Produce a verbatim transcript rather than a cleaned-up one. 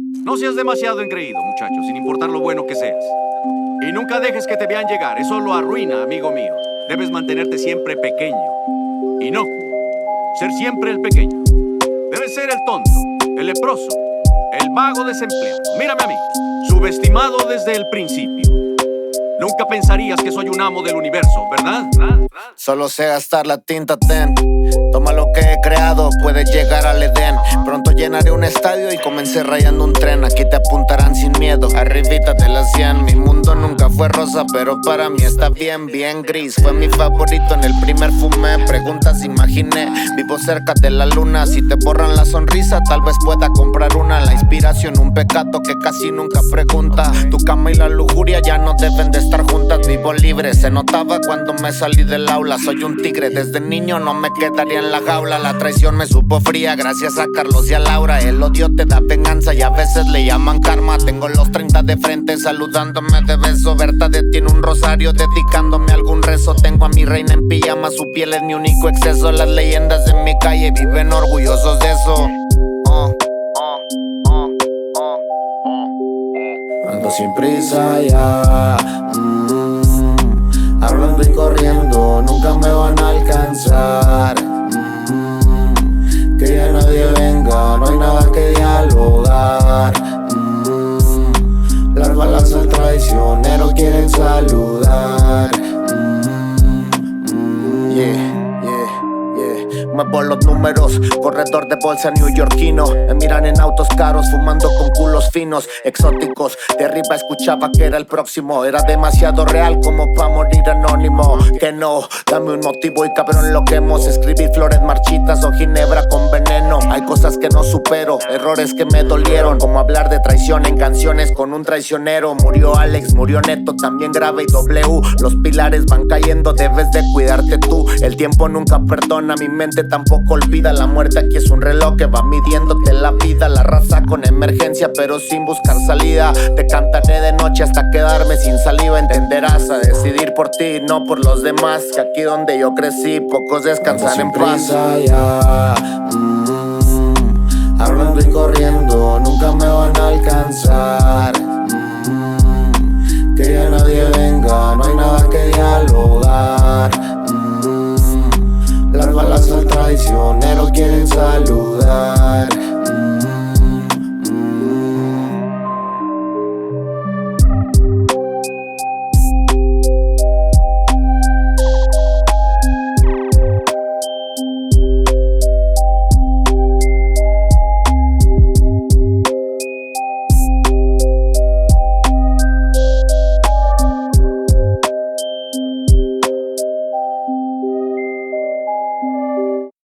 No seas demasiado engreído, muchacho, sin importar lo bueno que seas. Y nunca dejes que te vean llegar, eso lo arruina, amigo mío. Debes mantenerte siempre pequeño. Inocuo. Ser siempre el pequeño. Debes ser el tonto, el leproso, el vago desempleado. Mírame a mí, subestimado desde el principio. Nunca pensarías que soy un amo del universo, ¿verdad? Solo sé gastar la tinta, ten. Toma lo que he creado, puedes llegar al Edén. Pronto llenaré un estadio y comencé rayando un tren. Aquí te apuntarán sin miedo, arribita de las cien. Mi mundo nunca fue rosa, pero para mí está bien, bien gris. Fue mi favorito en el primer fumé. Preguntas imaginé, vivo cerca de la luna. Si te borran la sonrisa, tal vez pueda comprar una. La inspiración, un pecado que casi nunca pregunta. Tu cama y la lujuria ya no deben de estar juntas. Vivo libre, se notaba cuando me salí del aula. Soy un tigre, desde niño no me quedaría en la jaula. La traición me supo fría gracias a Carlos y a Laura. El odio te da venganza y a veces le llaman karma. Tengo los treinta de frente saludándome de beso. Berta detiene un rosario dedicándome a algún rezo. Tengo a mi reina en pijama, su piel es mi único exceso. Las leyendas de mi calle viven orgullosos de eso. Oh, oh, oh, oh, oh. Ando sin prisa ya, mm, hablando y corriendo, nunca me van a alcanzar. mm, Que ya nadie venga, no hay nada que dialogar. mm, Las balas al traicionero quieren saludar. mm, mm, Yeah. Muevo los números, corredor de bolsa neoyorquino. Me miran en autos caros, fumando con culos finos, exóticos. De arriba escuchaba que era el próximo. Era demasiado real como pa' morir anónimo. Que no, dame un motivo y cabrón lo quemo. Escribí flores marchitas o ginebra con veneno. Hay cosas que no supero, errores que me dolieron. Como hablar de traición en canciones con un traicionero. Murió Alex, murió Neto, también grave y W. Los pilares van cayendo, debes de cuidarte tú. El tiempo nunca perdona, mi mente tampoco olvida. La muerte aquí es un reloj que va midiéndote la vida. La raza con emergencia pero sin buscar salida. Te cantaré de noche hasta quedarme sin saliva. Entenderás a decidir por ti, no por los demás. Que aquí donde yo crecí pocos descansan en paz. Ya, mm, hablando y corriendo, nunca me van a alcanzar. mm, Que ya nadie venga, no hay nada que dialogar. mm, Las balas al traicionero quieren saludar.